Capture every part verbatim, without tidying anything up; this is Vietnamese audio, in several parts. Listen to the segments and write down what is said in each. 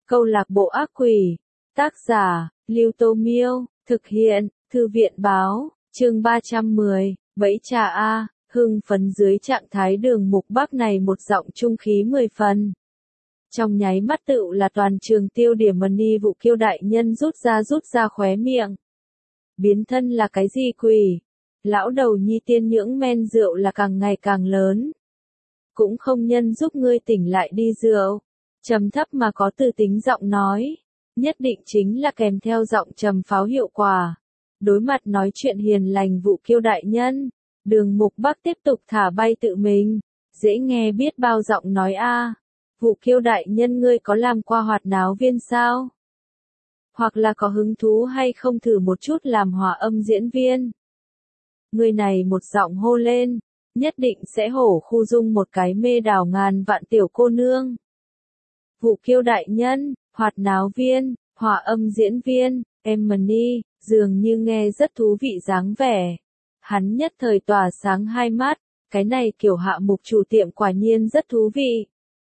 Câu lạc bộ ác quỷ. Tác giả, Lưu Tô Miêu. Thực hiện, Thư viện Báo. Chương ba trăm mười. Bẫy trà A. Hưng phấn dưới trạng thái Đường Mục Bắc này một giọng trung khí mười phần. Trong nháy mắt tựu là toàn trường tiêu điểm money vụ Kiêu đại nhân rút ra rút ra khóe miệng. Biến thân là cái gì quỷ? Lão đầu nhi tiên nhưỡng men rượu là càng ngày càng lớn. Cũng không nhân giúp ngươi tỉnh lại đi rượu. Trầm thấp mà có từ tính giọng nói. Nhất định chính là kèm theo giọng trầm pháo hiệu quả. Đối mặt nói chuyện hiền lành vụ Kiêu đại nhân. Đường Mục Bắc tiếp tục thả bay tự mình. Dễ nghe biết bao giọng nói a. Vụ Kiêu đại nhân ngươi có làm qua hoạt náo viên sao? Hoặc là có hứng thú hay không thử một chút làm hòa âm diễn viên? Người này một giọng hô lên, nhất định sẽ hổ khu dung một cái mê đảo ngàn vạn tiểu cô nương. Vụ Kiêu đại nhân, hoạt náo viên, hòa âm diễn viên, Emily, dường như nghe rất thú vị dáng vẻ. Hắn nhất thời tỏa sáng hai mắt, cái này kiểu hạ mục chủ tiệm quả nhiên rất thú vị.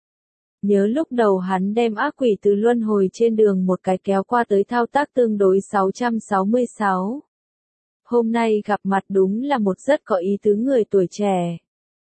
Nhớ lúc đầu hắn đem ác quỷ từ luân hồi trên đường một cái kéo qua tới thao tác tương đối sáu trăm sáu mươi sáu. Hôm nay gặp mặt đúng là một rất có ý tứ người tuổi trẻ.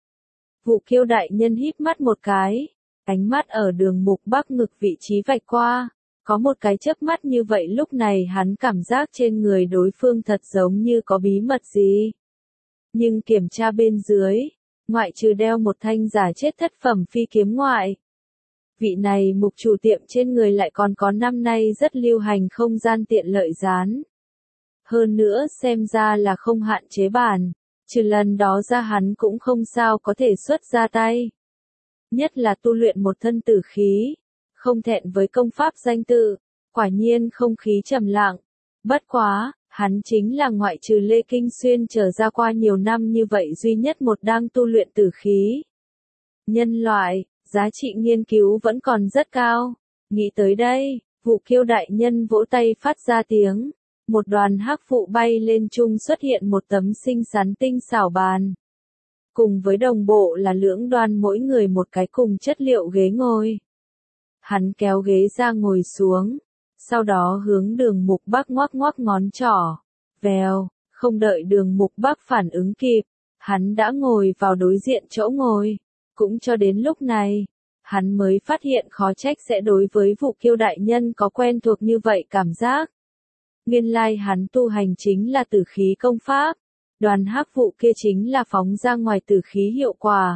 Vụ Kiêu đại nhân híp mắt một cái, ánh mắt ở Đường Mục Bắc ngực vị trí vạch qua, có một cái chớp mắt như vậy lúc này hắn cảm giác trên người đối phương thật giống như có bí mật gì. Nhưng kiểm tra bên dưới, ngoại trừ đeo một thanh giả chết thất phẩm phi kiếm ngoại. Vị này mục chủ tiệm trên người lại còn có năm nay rất lưu hành không gian tiện lợi dán. Hơn nữa xem ra là không hạn chế bản, trừ lần đó ra hắn cũng không sao có thể xuất ra tay. Nhất là tu luyện một thân tử khí, không thẹn với công pháp danh tự, quả nhiên không khí trầm lặng. Bất quá, hắn chính là ngoại trừ Lê Kinh Xuyên trở ra qua nhiều năm như vậy duy nhất một đang tu luyện tử khí. Nhân loại, giá trị nghiên cứu vẫn còn rất cao. Nghĩ tới đây, vụ Kiêu đại nhân vỗ tay phát ra tiếng. Một đoàn hắc phụ bay lên trung xuất hiện một tấm xinh xắn tinh xảo bàn. Cùng với đồng bộ là lưỡng đoan mỗi người một cái cùng chất liệu ghế ngồi. Hắn kéo ghế ra ngồi xuống. Sau đó hướng Đường Mục Bắc ngoắc ngoắc ngón trỏ. Vèo, không đợi Đường Mục Bắc phản ứng kịp. Hắn đã ngồi vào đối diện chỗ ngồi. Cũng cho đến lúc này, hắn mới phát hiện khó trách sẽ đối với vụ Kiêu đại nhân có quen thuộc như vậy cảm giác. Nguyên lai hắn tu hành chính là tử khí công pháp, đoàn hắc vụ kia chính là phóng ra ngoài tử khí hiệu quả.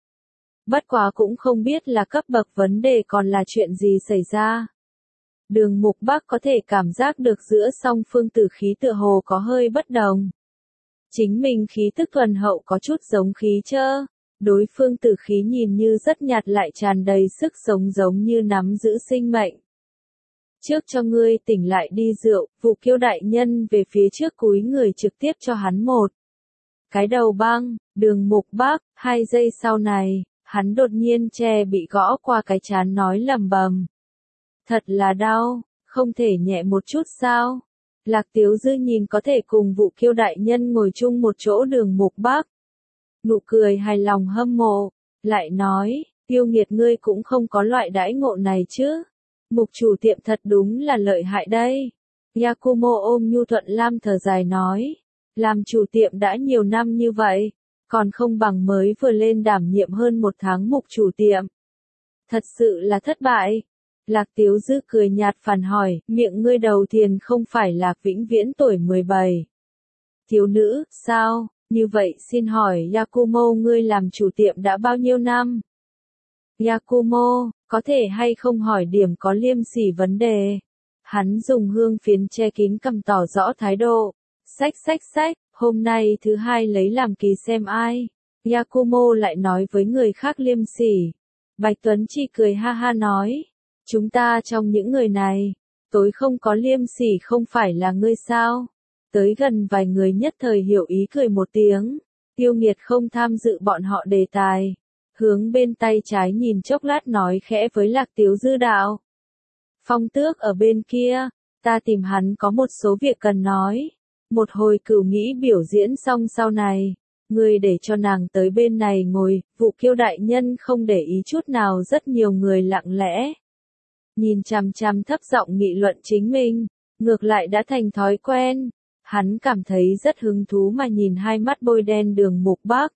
Bất quá cũng không biết là cấp bậc vấn đề còn là chuyện gì xảy ra. Đường Mục Bắc có thể cảm giác được giữa song phương tử khí tựa hồ có hơi bất đồng. Chính mình khí tức thuần hậu có chút giống khí trơ. Đối phương tử khí nhìn như rất nhạt lại tràn đầy sức sống giống như nắm giữ sinh mệnh. Trước cho ngươi tỉnh lại đi rượu, vụ Kiêu đại nhân về phía trước cúi người trực tiếp cho hắn một cái đầu băng. Đường Mục Bắc, hai giây sau này, hắn đột nhiên che bị gõ qua cái trán nói lầm bầm. Thật là đau, không thể nhẹ một chút sao? Lạc Tiếu Dư nhìn có thể cùng vụ Kiêu đại nhân ngồi chung một chỗ Đường Mục Bắc. Nụ cười hài lòng hâm mộ, lại nói, Tiêu nghiệt ngươi cũng không có loại đãi ngộ này chứ. Mục chủ tiệm thật đúng là lợi hại đây. Yakumo ôm nhu thuận lam thở dài nói, làm chủ tiệm đã nhiều năm như vậy, còn không bằng mới vừa lên đảm nhiệm hơn một tháng mục chủ tiệm. Thật sự là thất bại. Lạc Tiếu Dư cười nhạt phản hỏi, miệng ngươi đầu thiền không phải là vĩnh viễn tuổi mười bảy. Thiếu nữ, sao? Như vậy xin hỏi Yakumo ngươi làm chủ tiệm đã bao nhiêu năm? Yakumo, có thể hay không hỏi điểm có liêm sỉ vấn đề? Hắn dùng hương phiến che kín cằm tỏ rõ thái độ. Xách xách xách, hôm nay thứ hai lấy làm kỳ xem ai. Yakumo lại nói với người khác liêm sỉ. Bạch Tuấn chỉ cười ha ha nói. Chúng ta trong những người này, tối không có liêm sỉ không phải là ngươi sao? Tới gần vài người nhất thời hiểu ý cười một tiếng. Tiêu nghiệt không tham dự bọn họ đề tài. Hướng bên tay trái nhìn chốc lát nói khẽ với Lạc Tiếu Dư đạo. Phong Tước ở bên kia, ta tìm hắn có một số việc cần nói. Một hồi cửu nghĩ biểu diễn xong sau này, ngươi để cho nàng tới bên này ngồi. Vụ Kiêu đại nhân không để ý chút nào rất nhiều người lặng lẽ. nhìn chằm chằm thấp giọng nghị luận chính mình, ngược lại đã thành thói quen. Hắn cảm thấy rất hứng thú mà nhìn hai mắt bôi đen Đường Mục Bắc.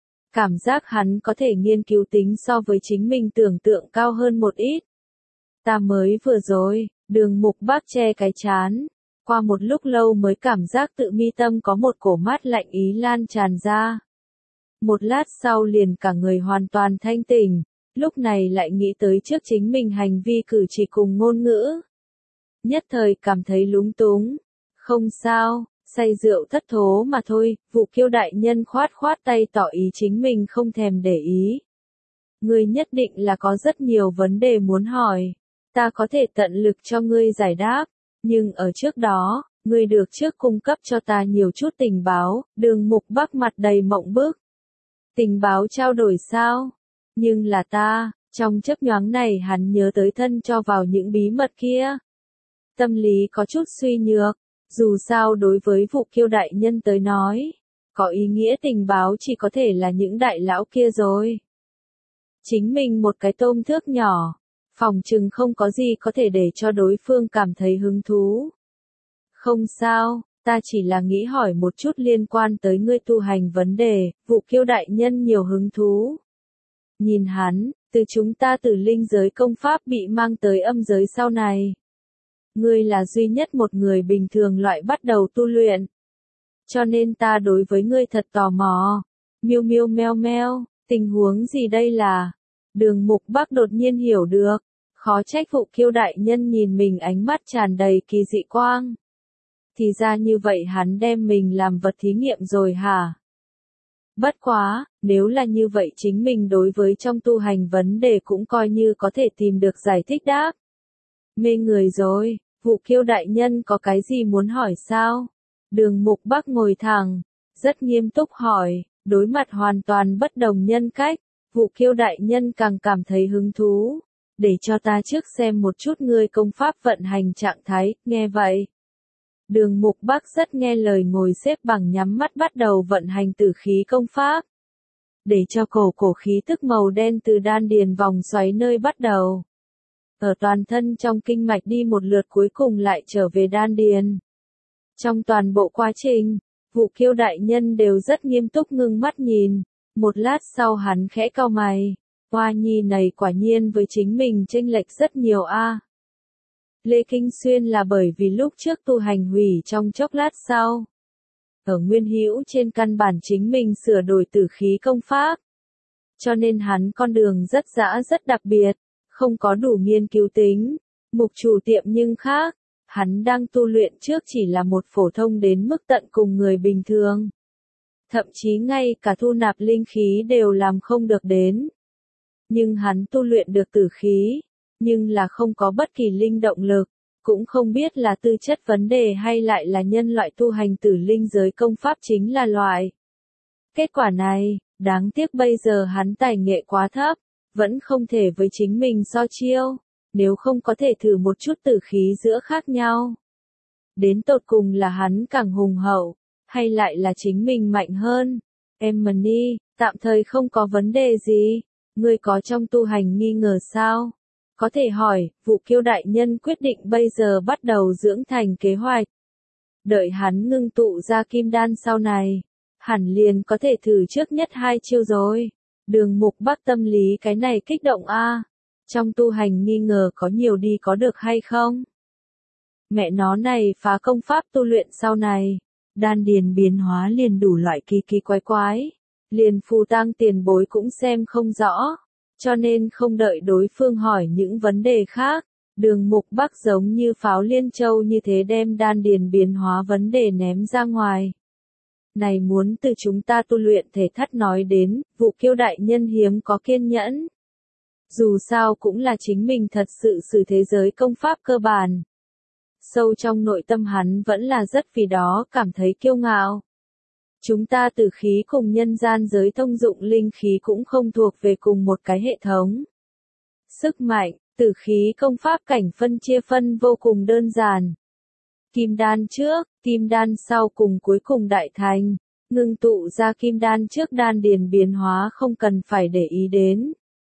Cảm giác hắn có thể nghiên cứu tính so với chính mình tưởng tượng cao hơn một ít. Ta mới vừa rồi, Đường Mục Bắc che cái chán. Qua một lúc lâu mới cảm giác tự mi tâm có một cổ mát lạnh ý lan tràn ra. Một lát sau liền cả người hoàn toàn thanh tỉnh, lúc này lại nghĩ tới trước chính mình hành vi cử chỉ cùng ngôn ngữ. Nhất thời cảm thấy lúng túng. Không sao, say rượu thất thố mà thôi, Vụ Kiêu đại nhân khoát khoát tay tỏ ý chính mình không thèm để ý. Ngươi nhất định là có rất nhiều vấn đề muốn hỏi, ta có thể tận lực cho ngươi giải đáp, nhưng ở trước đó, ngươi được trước cung cấp cho ta nhiều chút tình báo. Đường Mục Bắc mặt đầy mộng bức. Tình báo trao đổi sao? Nhưng là ta, trong chớp nhoáng này hắn nhớ tới thân cho vào những bí mật kia. Tâm lý có chút suy nhược, dù sao đối với Vụ Kiêu đại nhân tới nói, có ý nghĩa tình báo chỉ có thể là những đại lão kia rồi. Chính mình một cái tôm thước nhỏ, phòng chừng không có gì có thể để cho đối phương cảm thấy hứng thú. Không sao, ta chỉ là nghĩ hỏi một chút liên quan tới ngươi tu hành vấn đề. Vụ Kiêu đại nhân nhiều hứng thú. Nhìn hắn, từ chúng ta từ linh giới công pháp bị mang tới âm giới sau này. Ngươi là duy nhất một người bình thường loại bắt đầu tu luyện. Cho nên ta đối với ngươi thật tò mò. Miêu miêu meo meo, tình huống gì đây là? Đường Mục Bắc đột nhiên hiểu được. Khó trách Vụ Kiêu đại nhân nhìn mình ánh mắt tràn đầy kỳ dị quang. Thì ra như vậy hắn đem mình làm vật thí nghiệm rồi hả? Bất quá, nếu là như vậy chính mình đối với trong tu hành vấn đề cũng coi như có thể tìm được giải thích đáp. Mê người rồi, Vụ Kiêu đại nhân có cái gì muốn hỏi sao? Đường Mục Bắc ngồi thẳng, rất nghiêm túc hỏi, đối mặt hoàn toàn bất đồng nhân cách, Vụ Kiêu đại nhân càng cảm thấy hứng thú. Để cho ta trước xem một chút ngươi công pháp vận hành trạng thái, nghe vậy. Đường Mục Bắc rất nghe lời ngồi xếp bằng nhắm mắt bắt đầu vận hành tử khí công pháp. Để cho cổ cổ khí tức màu đen từ đan điền vòng xoáy nơi bắt đầu. Ở toàn thân trong kinh mạch đi một lượt cuối cùng lại trở về đan điền. Trong toàn bộ quá trình, Vụ Kiêu đại nhân đều rất nghiêm túc ngưng mắt nhìn. Một lát sau hắn khẽ cau mày. Hoa nhi này quả nhiên với chính mình chênh lệch rất nhiều a. Lê Kinh Xuyên là bởi vì lúc trước tu hành hủy trong chốc lát sau. Ở Nguyên Hữu trên căn bản chính mình sửa đổi tử khí công pháp. Cho nên hắn con đường rất dã rất đặc biệt, không có đủ nghiên cứu tính. Mục chủ tiệm nhưng khác, hắn đang tu luyện trước chỉ là một phổ thông đến mức tận cùng người bình thường. Thậm chí ngay cả thu nạp linh khí đều làm không được đến. Nhưng hắn tu luyện được tử khí, nhưng là không có bất kỳ linh động lực, cũng không biết là tư chất vấn đề hay lại là nhân loại tu hành tử linh giới công pháp chính là loại. Kết quả này, đáng tiếc bây giờ hắn tài nghệ quá thấp, vẫn không thể với chính mình so chiêu, nếu không có thể thử một chút tử khí giữa khác nhau. Đến tột cùng là hắn càng hùng hậu, hay lại là chính mình mạnh hơn. Emily, tạm thời không có vấn đề gì. Ngươi có trong tu hành nghi ngờ sao? Có thể hỏi, Vụ Kiêu đại nhân quyết định bây giờ bắt đầu dưỡng thành kế hoạch. Đợi hắn ngưng tụ ra kim đan sau này, hẳn liền có thể thử trước nhất hai chiêu rồi. Đường Mục Bắc tâm lý cái này kích động a. Trong tu hành nghi ngờ có nhiều đi có được hay không? Mẹ nó này phá công pháp tu luyện sau này, đan điền biến hóa liền đủ loại kỳ kỳ quái quái. Liền Phù Tang tiền bối cũng xem không rõ, cho nên không đợi đối phương hỏi những vấn đề khác, Đường Mục Bắc giống như pháo liên châu như thế đem đan điền biến hóa vấn đề ném ra ngoài. Này muốn từ chúng ta tu luyện thể thắt nói đến, Vụ Kiêu đại nhân hiếm có kiên nhẫn. Dù sao cũng là chính mình thật sự xử thế giới công pháp cơ bản. Sâu trong nội tâm hắn vẫn là rất vì đó cảm thấy kiêu ngạo. Chúng ta tử khí cùng nhân gian giới thông dụng linh khí cũng không thuộc về cùng một cái hệ thống. Sức mạnh, tử khí công pháp cảnh phân chia phân vô cùng đơn giản. Kim đan trước, kim đan sau cùng cuối cùng đại thành, ngưng tụ ra kim đan trước đan điền biến hóa không cần phải để ý đến.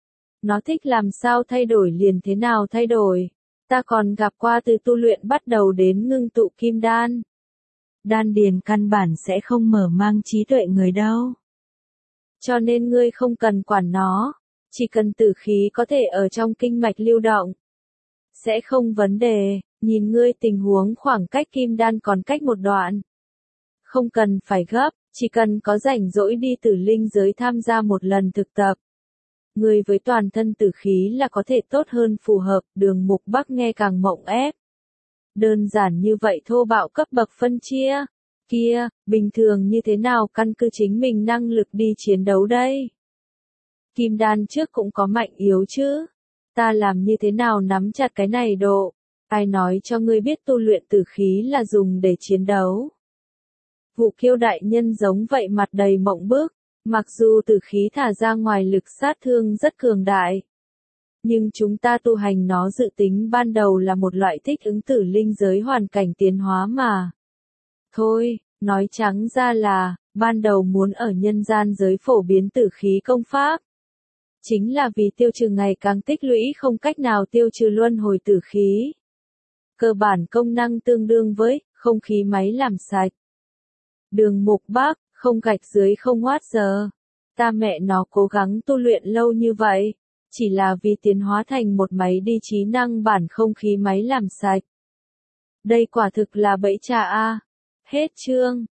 Nó thích làm sao thay đổi liền thế nào thay đổi. Ta còn gặp qua từ tu luyện bắt đầu đến ngưng tụ kim đan. Đan điền căn bản sẽ không mở mang trí tuệ người đâu. Cho nên ngươi không cần quản nó, chỉ cần tử khí có thể ở trong kinh mạch lưu động. Sẽ không vấn đề, nhìn ngươi tình huống khoảng cách kim đan còn cách một đoạn. Không cần phải gấp, chỉ cần có rảnh rỗi đi tử linh giới tham gia một lần thực tập. Người với toàn thân tử khí là có thể tốt hơn phù hợp, Đường Mục Bắc nghe càng mộng ép. Đơn giản như vậy thô bạo cấp bậc phân chia. Kia, bình thường như thế nào căn cứ chính mình năng lực đi chiến đấu đây? Kim đan trước cũng có mạnh yếu chứ. Ta làm như thế nào nắm chặt cái này độ? Ai nói cho ngươi biết tu luyện tử khí là dùng để chiến đấu? Vụ Kiêu đại nhân giống vậy mặt đầy mộng bức. Mặc dù tử khí thả ra ngoài lực sát thương rất cường đại. Nhưng chúng ta tu hành nó dự tính ban đầu là một loại thích ứng tử linh giới hoàn cảnh tiến hóa mà. Thôi, nói trắng ra là, ban đầu muốn ở nhân gian giới phổ biến tử khí công pháp. Chính là vì tiêu trừ ngày càng tích lũy không cách nào tiêu trừ luân hồi tử khí. Cơ bản công năng tương đương với, không khí máy làm sạch. Đường Mục Bắc, không gạch dưới không ngoát giờ. Ta mẹ nó cố gắng tu luyện lâu như vậy. Chỉ là vì tiến hóa thành một máy đi trí năng bản không khí máy làm sạch. Đây quả thực là bẫy trà a. Hết chương.